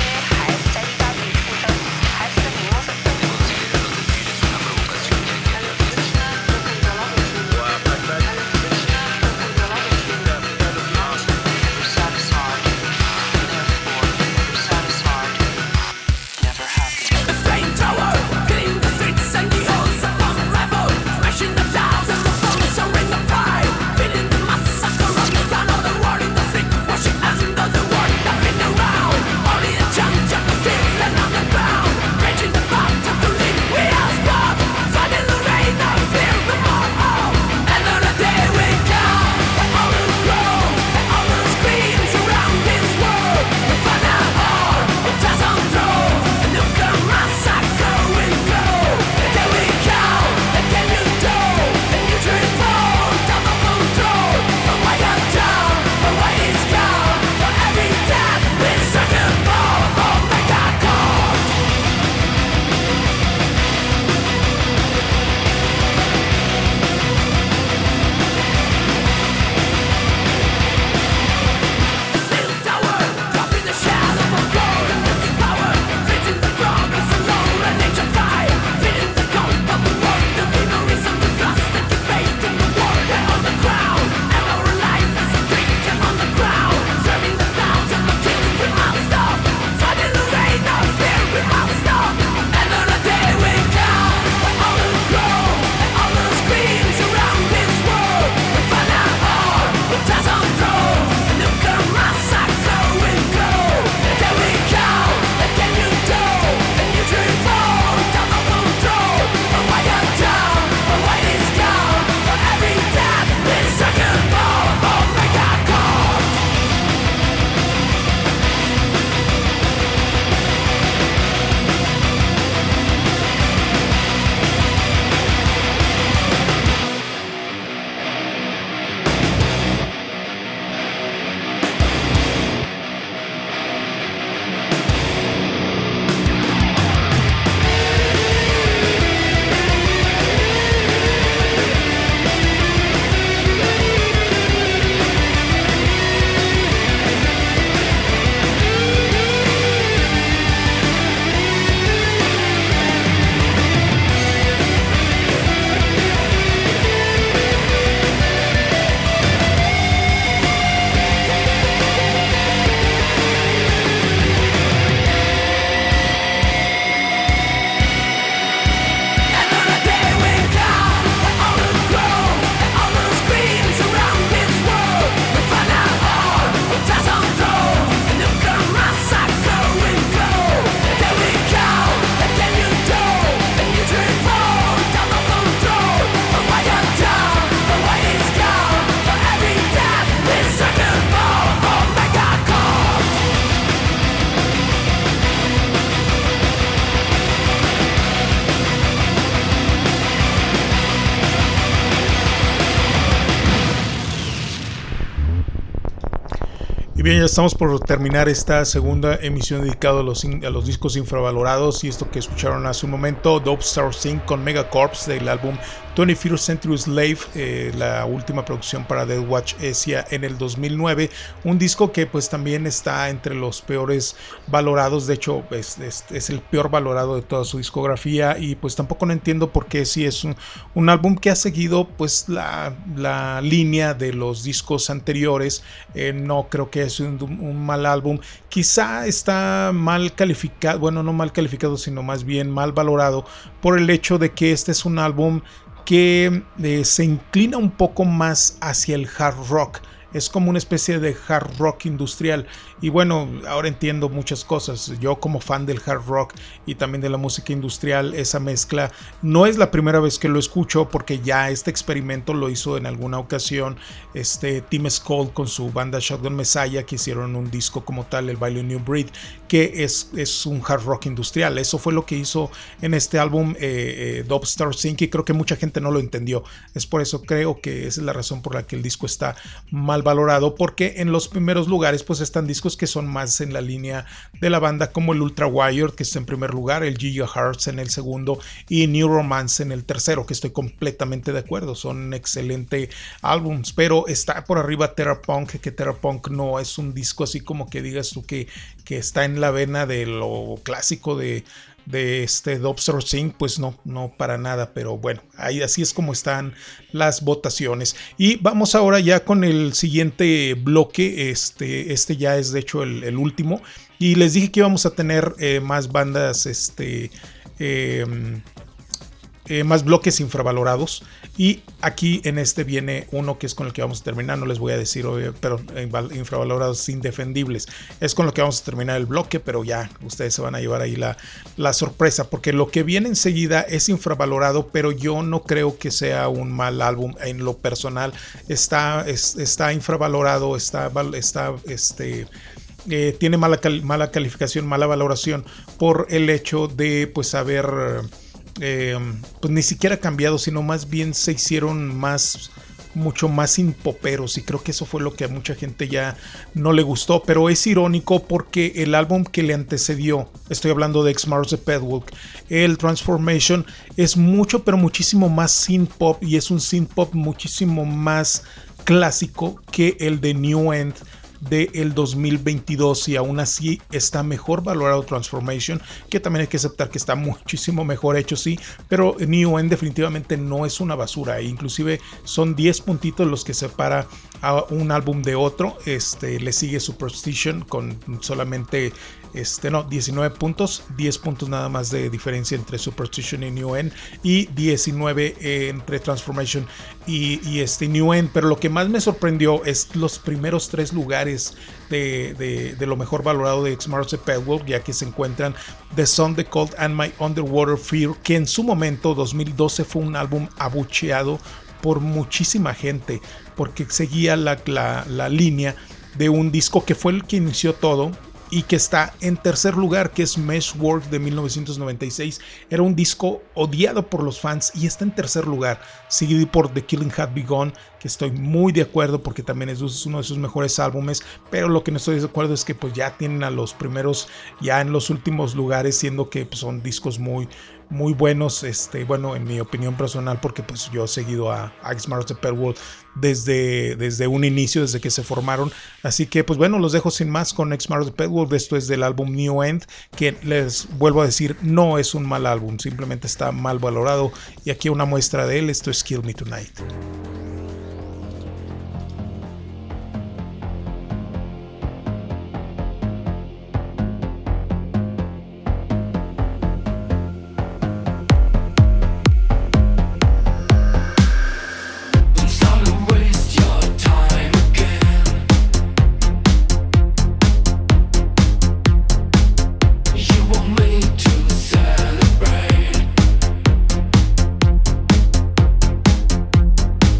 Bien, ya estamos por terminar esta segunda emisión dedicada a los discos infravalorados, y esto que escucharon hace un momento, Dope Star Sing con Megacorps del álbum 21st Century Slave, la última producción para Death Watch Asia en el 2009, un disco que pues también está entre los peores valorados, de hecho es el peor valorado de toda su discografía, y pues tampoco no entiendo por qué, si es un álbum que ha seguido pues la línea de los discos anteriores. No creo que es un mal álbum, quizá está mal calificado, bueno, no mal calificado, sino más bien mal valorado por el hecho de que este es un álbum que se inclina un poco más hacia el hard rock. Es como una especie de hard rock industrial, y bueno, ahora entiendo muchas cosas. Yo, como fan del hard rock y también de la música industrial, esa mezcla no es la primera vez que lo escucho, porque ya este experimento lo hizo en alguna ocasión Tim Skull con su banda Shotgun Messiah, que hicieron un disco como tal, el Violent New Breed, que es un hard rock industrial. Eso fue lo que hizo en este álbum Dope Star Sing, y creo que mucha gente no lo entendió. Es por eso, creo que esa es la razón por la que el disco está mal mal valorado, porque en los primeros lugares pues están discos que son más en la línea de la banda, como el Ultra Wired, que está en primer lugar, el Gigahertz en el segundo y New Romance en el tercero, que estoy completamente de acuerdo, son excelentes álbums, pero está por arriba Terrapunk, que Terrapunk no es un disco así como que digas tú que está en la vena de lo clásico de Dubstep Sync, pues no para nada, pero bueno, ahí así es como están las votaciones. Y vamos ahora ya con el siguiente bloque, este ya es de hecho el último, y les dije que íbamos a tener más bandas, más bloques infravalorados, y aquí en este viene uno que es con el que vamos a terminar, no les voy a decir, pero infravalorados indefendibles, es con lo que vamos a terminar el bloque, pero ya ustedes se van a llevar ahí la sorpresa, porque lo que viene enseguida es infravalorado, pero yo no creo que sea un mal álbum en lo personal, está infravalorado, tiene mala calificación, mala valoración por el hecho de pues haber pues ni siquiera cambiado, sino más bien se hicieron mucho más impoperos, y creo que eso fue lo que a mucha gente ya no le gustó. Pero es irónico porque el álbum que le antecedió, estoy hablando de Ex-Mars-the-Pedwalk, el Transformation, es mucho pero muchísimo más synth pop, y es un synth pop muchísimo más clásico que el de New End del 2022, y aún así está mejor valorado Transformation, que también hay que aceptar que está muchísimo mejor hecho, sí, pero New End definitivamente no es una basura, inclusive son 10 puntitos los que separa a un álbum de otro. Le sigue Superstition con solamente 19 puntos, 10 puntos nada más de diferencia entre Superstition y New End, y 19 entre Transformation y New End. Pero lo que más me sorprendió es los primeros 3 lugares de lo mejor valorado de Ex-Mars-the-Pedwalk, ya que se encuentran The Sun, The Cold and My Underwater Fear, que en su momento 2012 fue un álbum abucheado por muchísima gente, porque seguía la línea de un disco que fue el que inició todo y que está en tercer lugar, que es Meshwork de 1996. Era un disco odiado por los fans y está en tercer lugar, seguido por The Killing Had Begun, que estoy muy de acuerdo porque también es uno de sus mejores álbumes, pero lo que no estoy de acuerdo es que pues ya tienen a los primeros ya en los últimos lugares, siendo que pues, son discos muy buenos, bueno, en mi opinión personal, porque pues yo he seguido a Ex-Mars-the-Pedwalk desde un inicio, desde que se formaron. Así que pues bueno, los dejo sin más con Ex-Mars-the-Pedwalk. Esto es del álbum New End, que les vuelvo a decir, no es un mal álbum, simplemente está mal valorado, y aquí una muestra de él. Esto es Kill Me Tonight. Celebrate.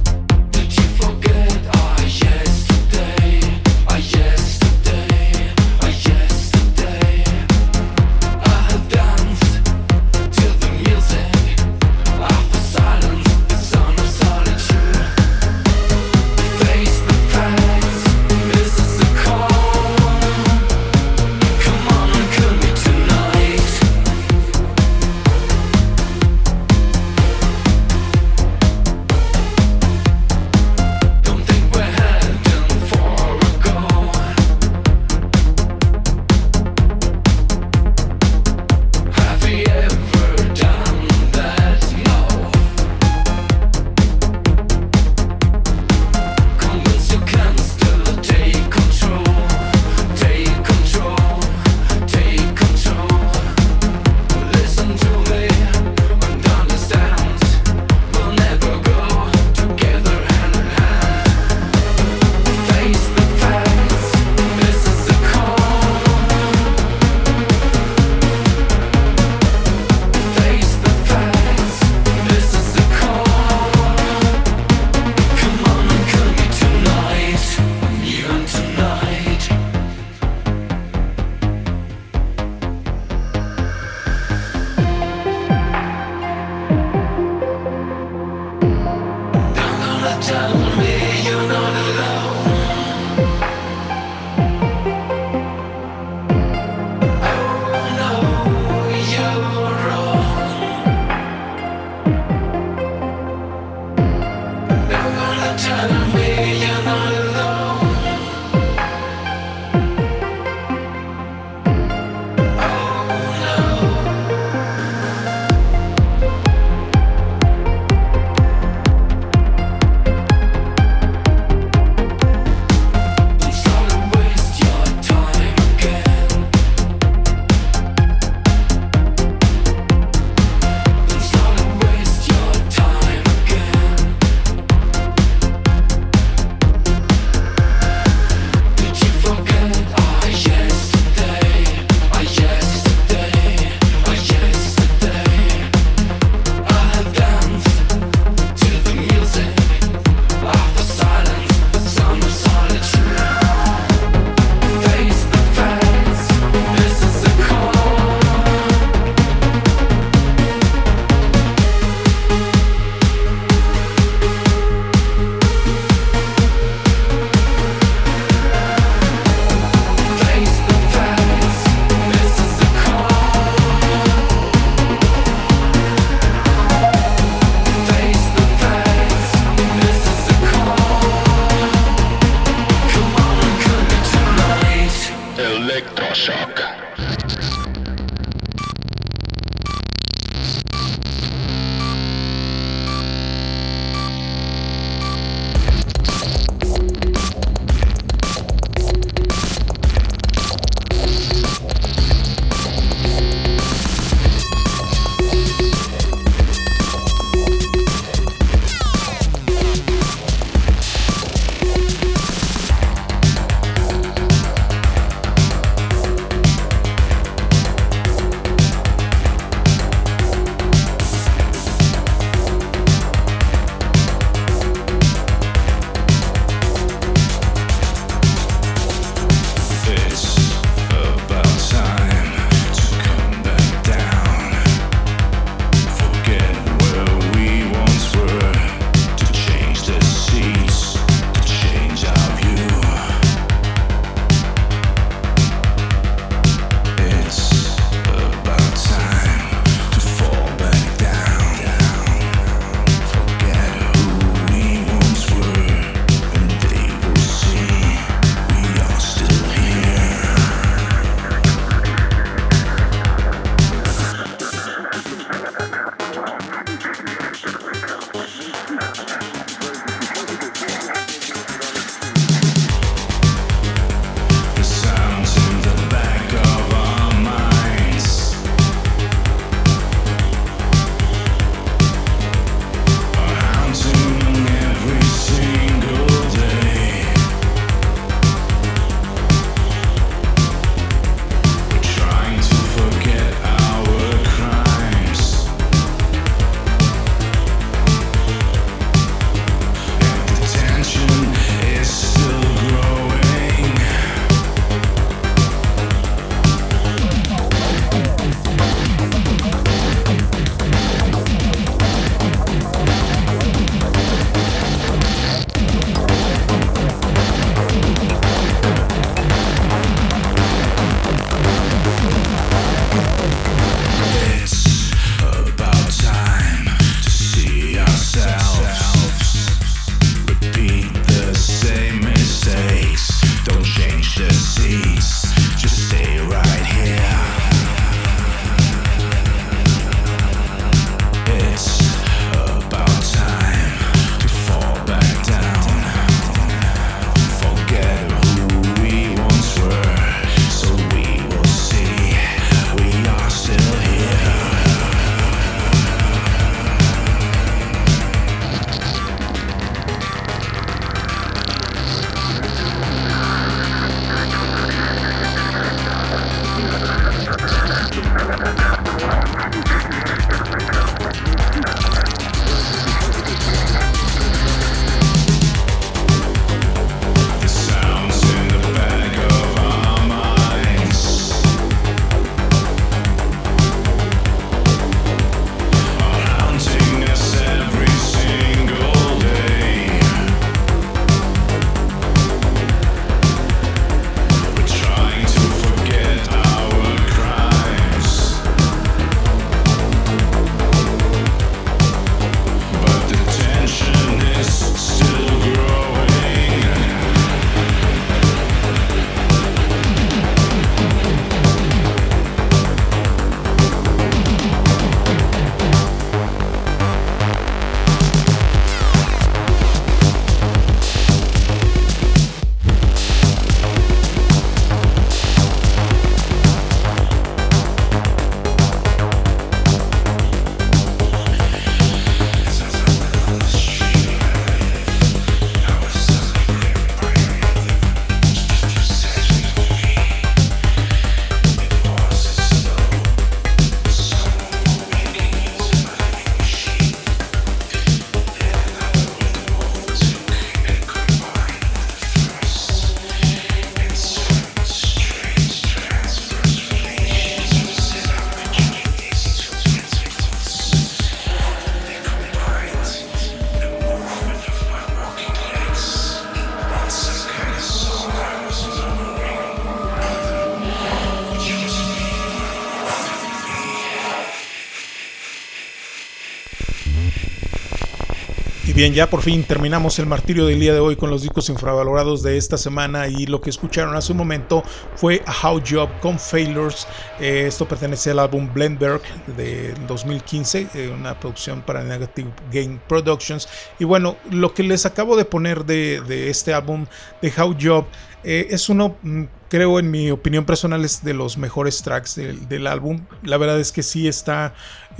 Y bien, ya por fin terminamos el martirio del día de hoy con los discos infravalorados de esta semana, y lo que escucharon hace un momento fue A How Job con Failures. Esto pertenece al álbum Blendberg de 2015, una producción para Negative Gain Productions. Y bueno, lo que les acabo de poner de este álbum de How Job es uno, creo, en mi opinión personal, es de los mejores tracks del álbum. La verdad es que sí está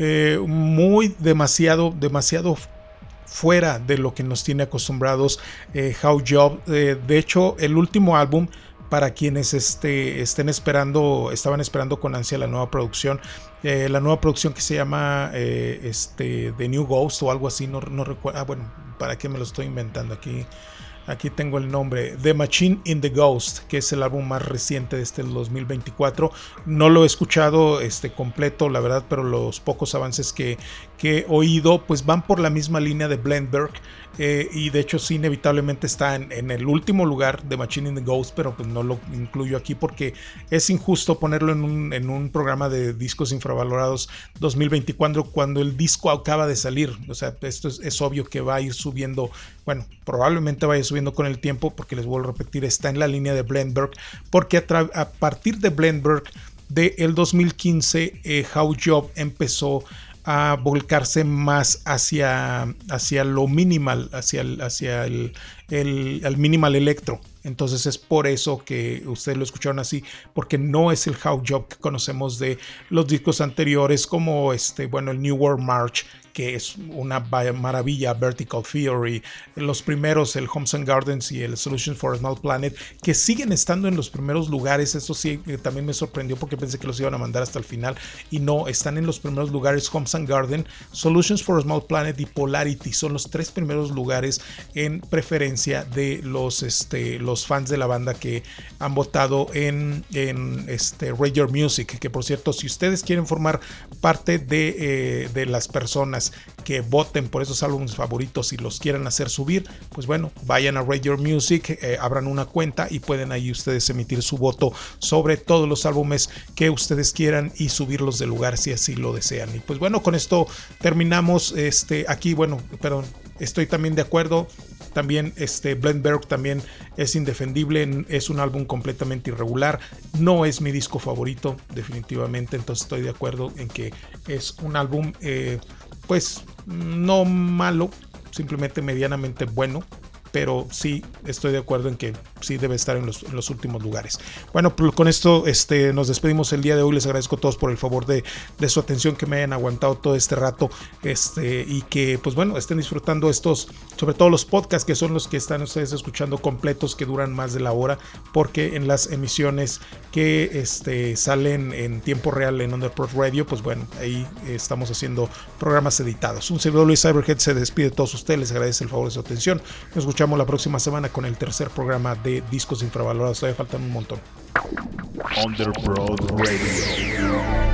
muy demasiado fuera de lo que nos tiene acostumbrados How Job. De hecho, el último álbum, para quienes estaban esperando con ansia la nueva producción que se llama The New Ghost o algo así, no recuerdo. Bueno, ¿para qué me lo estoy inventando? Aquí tengo el nombre, The Machine in the Ghost, que es el álbum más reciente de del 2024. No lo he escuchado completo, la verdad, pero los pocos avances que he oído pues van por la misma línea de Blendberg, y de hecho sí, inevitablemente está en el último lugar de Machine in the Ghost, pero pues no lo incluyo aquí porque es injusto ponerlo en un programa de discos infravalorados 2024 cuando el disco acaba de salir. O sea, esto es obvio que va a ir subiendo, bueno, probablemente vaya subiendo con el tiempo, porque les vuelvo a repetir, está en la línea de Blendberg, porque a partir de Blendberg del 2015 How Job empezó a volcarse más hacia lo minimal, hacia el minimal electro. Entonces es por eso que ustedes lo escucharon así, porque no es el How Job que conocemos de los discos anteriores, como el New World March, que es una maravilla, Vertical Theory, los primeros, el Homes and Gardens y el Solutions for a Small Planet, que siguen estando en los primeros lugares. Eso sí, también me sorprendió porque pensé que los iban a mandar hasta el final, y no, están en los primeros lugares. Homes and Garden, Solutions for a Small Planet y Polarity son los tres primeros lugares en preferencia de los fans de la banda que han votado en Rate Your Music, que por cierto, si ustedes quieren formar parte de las personas que voten por esos álbumes favoritos y los quieran hacer subir, pues bueno, vayan a Rate Your Music, abran una cuenta y pueden ahí ustedes emitir su voto sobre todos los álbumes que ustedes quieran y subirlos de lugar si así lo desean. Y pues bueno, con esto terminamos aquí. Bueno, perdón, estoy también de acuerdo. También Blendberg también es indefendible, es un álbum completamente irregular, no es mi disco favorito definitivamente. Entonces estoy de acuerdo en que es un álbum pues no malo, simplemente medianamente bueno, pero sí estoy de acuerdo en que sí debe estar en los últimos lugares. Bueno, pues con esto nos despedimos el día de hoy. Les agradezco a todos por el favor de su atención, que me hayan aguantado todo este rato, y que pues bueno, estén disfrutando estos, sobre todo los podcasts, que son los que están ustedes escuchando completos, que duran más de la hora, porque en las emisiones que salen en tiempo real en Underprod Radio, pues bueno, ahí estamos haciendo programas editados. Un servidor, Luis Cyberhead, se despide de todos ustedes, les agradece el favor de su atención. Nos escuchamos la próxima semana con el tercer programa de Discos Infravalorados. Todavía faltan un montón. Underprod Radio.